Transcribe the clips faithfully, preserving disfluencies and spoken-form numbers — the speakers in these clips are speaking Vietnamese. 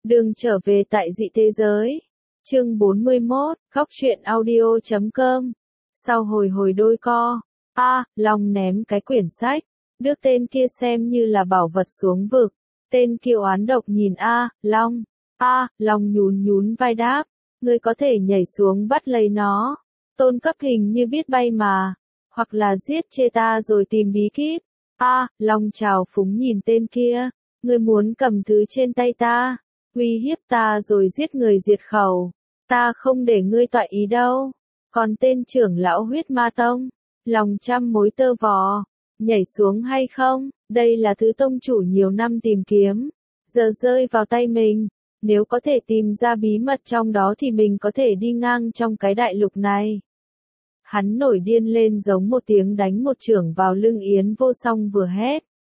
Đường trở về tại dị thế giới. Chương bốn mươi mốt, Góc truyện audio chấm com. Sau hồi hồi đôi co, A, Long ném cái quyển sách, đưa tên kia xem như là bảo vật xuống vực. Tên kia oán độc nhìn A, Long. A, Long nhún nhún vai đáp, ngươi có thể nhảy xuống bắt lấy nó. Tôn cấp hình như biết bay mà. Hoặc là giết chê ta rồi tìm bí kíp. A, Long trào phúng nhìn tên kia, ngươi muốn cầm thứ trên tay ta, uy hiếp ta rồi giết người diệt khẩu. Ta không để ngươi toại ý đâu. Còn tên trưởng lão huyết ma tông, lòng trăm mối tơ vò, nhảy xuống hay không, đây là thứ tông chủ nhiều năm tìm kiếm, giờ rơi vào tay mình. Nếu có thể tìm ra bí mật trong đó thì mình có thể đi ngang trong cái đại lục này. Hắn nổi điên lên giống một tiếng đánh một chưởng vào lưng Yến Vô Song vừa hét.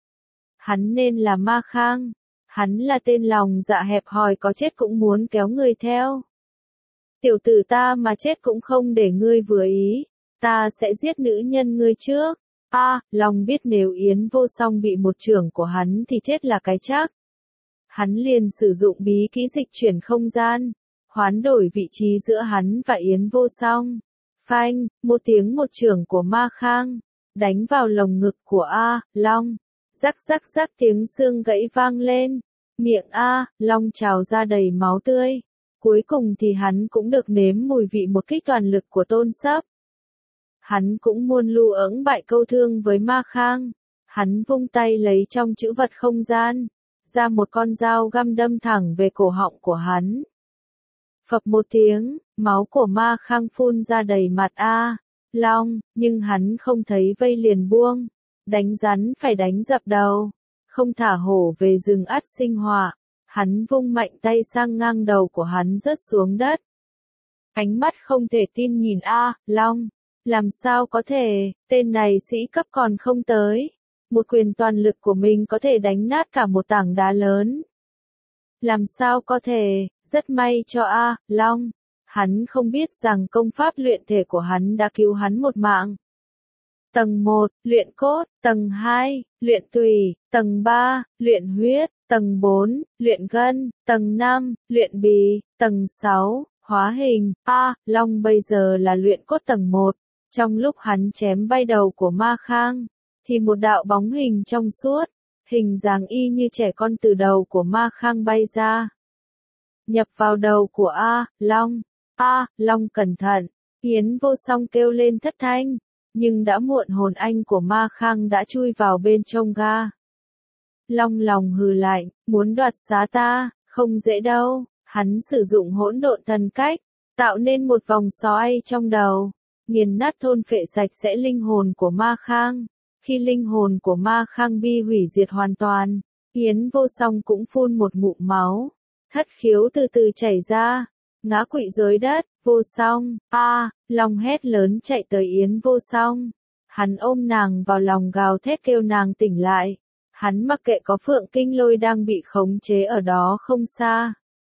Hắn nên là Ma Khang. Hắn là tên lòng dạ hẹp hòi có chết cũng muốn kéo người theo. Tiểu tử ta mà chết cũng không để ngươi vừa ý. Ta sẽ giết nữ nhân ngươi trước. A, à, Long biết nếu Yến Vô Song bị một chưởng của hắn thì chết là cái chắc. Hắn liền sử dụng bí kỹ dịch chuyển không gian, hoán đổi vị trí giữa hắn và Yến Vô Song. Phanh, một tiếng một chưởng của Ma Khang, đánh vào lồng ngực của A, Long. Rắc rắc rắc tiếng xương gãy vang lên, miệng A, Long trào ra đầy máu tươi. Cuối cùng thì hắn cũng được nếm mùi vị một kích toàn lực của Tôn Sấp. Hắn cũng muôn lu ỡng bại câu thương với Ma Khang. Hắn vung tay lấy trong chữ vật không gian, ra một con dao găm đâm thẳng về cổ họng của hắn. Phập một tiếng, máu của Ma Khang phun ra đầy mặt A, Long, nhưng hắn không thấy vây liền buông. Đánh rắn phải đánh dập đầu, không thả hổ về rừng ắt sinh họa. Hắn vung mạnh tay sang ngang đầu của hắn rớt xuống đất. Ánh mắt không thể tin nhìn A, Long. Làm sao có thể, tên này sĩ cấp còn không tới. Một quyền toàn lực của mình có thể đánh nát cả một tảng đá lớn. Làm sao có thể, rất may cho A, Long. Hắn không biết rằng công pháp luyện thể của hắn đã cứu hắn một mạng. Tầng một, luyện cốt, tầng hai, luyện tùy, tầng ba, luyện huyết, tầng bốn, luyện gân, tầng năm, luyện bì, tầng sáu, hóa hình. A, Long bây giờ là luyện cốt tầng một. Trong lúc hắn chém bay đầu của Ma Khang, thì một đạo bóng hình trong suốt, hình dáng y như trẻ con từ đầu của Ma Khang bay ra. Nhập vào đầu của A, Long. A, Long cẩn thận. Yến Vô Song kêu lên thất thanh. Nhưng đã muộn, hồn anh của Ma Khang đã chui vào bên trong ga. Long lòng hừ lạnh, muốn đoạt xá ta, không dễ đâu. Hắn sử dụng hỗn độn thần cách, tạo nên một vòng xoáy trong đầu, nghiền nát thôn phệ sạch sẽ linh hồn của Ma Khang. Khi linh hồn của Ma Khang bị hủy diệt hoàn toàn, Yến Vô Song cũng phun một ngụm máu, thất khiếu từ từ chảy ra, ngã quỵ dưới đất. Vô Song, A, Long hét lớn chạy tới Yến Vô Song. Hắn ôm nàng vào lòng gào thét kêu nàng tỉnh lại. Hắn mặc kệ có Phượng Kinh Lôi đang bị khống chế ở đó không xa.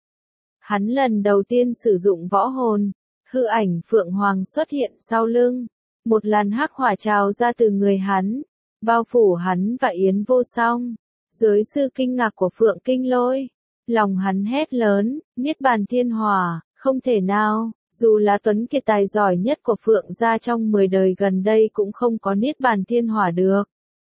Hắn lần đầu tiên sử dụng võ hồn, hư ảnh Phượng Hoàng xuất hiện sau lưng. Một làn hắc hỏa trào ra từ người hắn, bao phủ hắn và Yến Vô Song. Dưới sự kinh ngạc của Phượng Kinh Lôi, lòng hắn hét lớn, Niết Bàn Thiên Hỏa, không thể nào. Dù là tuấn kiệt tài giỏi nhất của Phượng gia trong mười đời gần đây cũng không có Niết Bàn Thiên Hỏa được.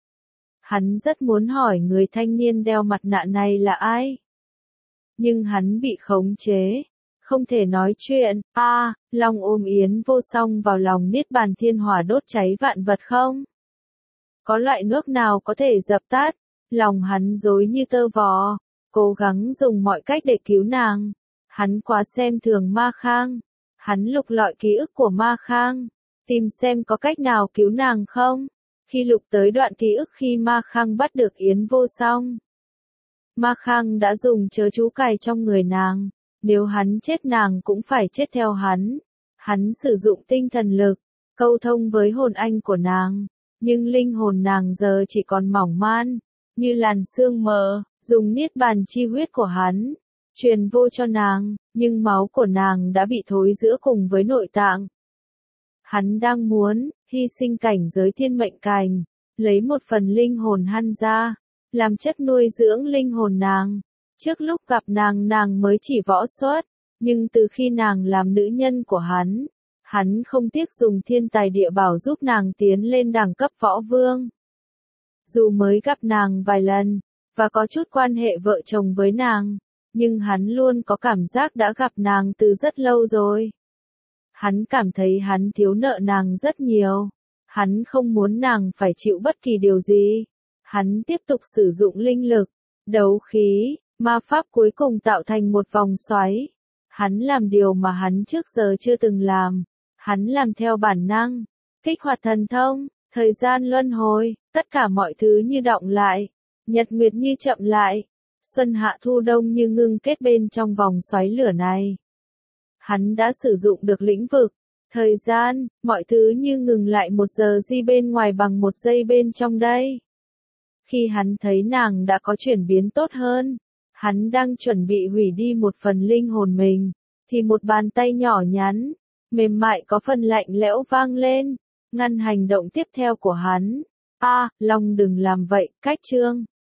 Hắn rất muốn hỏi người thanh niên đeo mặt nạ này là ai. Nhưng hắn bị khống chế, không thể nói chuyện. A, à, Long ôm Yến Vô Song vào lòng. Niết Bàn Thiên Hỏa đốt cháy vạn vật không? Có loại nước nào có thể dập tắt? Lòng hắn rối như tơ vò, cố gắng dùng mọi cách để cứu nàng. Hắn quá xem thường Ma Khang. Hắn lục lọi ký ức của Ma Khang, tìm xem có cách nào cứu nàng không. Khi lục tới đoạn ký ức khi Ma Khang bắt được Yến Vô Song, Ma Khang đã dùng chớ chú cài trong người nàng. Nếu hắn chết nàng cũng phải chết theo hắn. Hắn sử dụng tinh thần lực, câu thông với hồn anh của nàng. Nhưng linh hồn nàng giờ chỉ còn mỏng man, như làn sương mờ. Dùng niết bàn chi huyết của hắn truyền vô cho nàng, nhưng máu của nàng đã bị thối rữa cùng với nội tạng. Hắn đang muốn hy sinh cảnh giới thiên mệnh cành, lấy một phần linh hồn hắn ra, làm chất nuôi dưỡng linh hồn nàng. Trước lúc gặp nàng nàng mới chỉ võ xuất, nhưng từ khi nàng làm nữ nhân của hắn, hắn không tiếc dùng thiên tài địa bảo giúp nàng tiến lên đẳng cấp võ vương. Dù mới gặp nàng vài lần, và có chút quan hệ vợ chồng với nàng, nhưng hắn luôn có cảm giác đã gặp nàng từ rất lâu rồi. Hắn cảm thấy hắn thiếu nợ nàng rất nhiều. Hắn không muốn nàng phải chịu bất kỳ điều gì. Hắn tiếp tục sử dụng linh lực, đấu khí, ma pháp cuối cùng tạo thành một vòng xoáy. Hắn làm điều mà hắn trước giờ chưa từng làm. Hắn làm theo bản năng, kích hoạt thần thông, thời gian luân hồi, tất cả mọi thứ như đọng lại, nhật nguyệt như chậm lại, xuân hạ thu đông như ngưng kết bên trong vòng xoáy lửa này. Hắn đã sử dụng được lĩnh vực, thời gian, mọi thứ như ngừng lại một giờ giây bên ngoài bằng một giây bên trong đây. Khi hắn thấy nàng đã có chuyển biến tốt hơn, hắn đang chuẩn bị hủy đi một phần linh hồn mình, thì một bàn tay nhỏ nhắn, mềm mại có phần lạnh lẽo vang lên, ngăn hành động tiếp theo của hắn. A, Long đừng làm vậy, cách chương.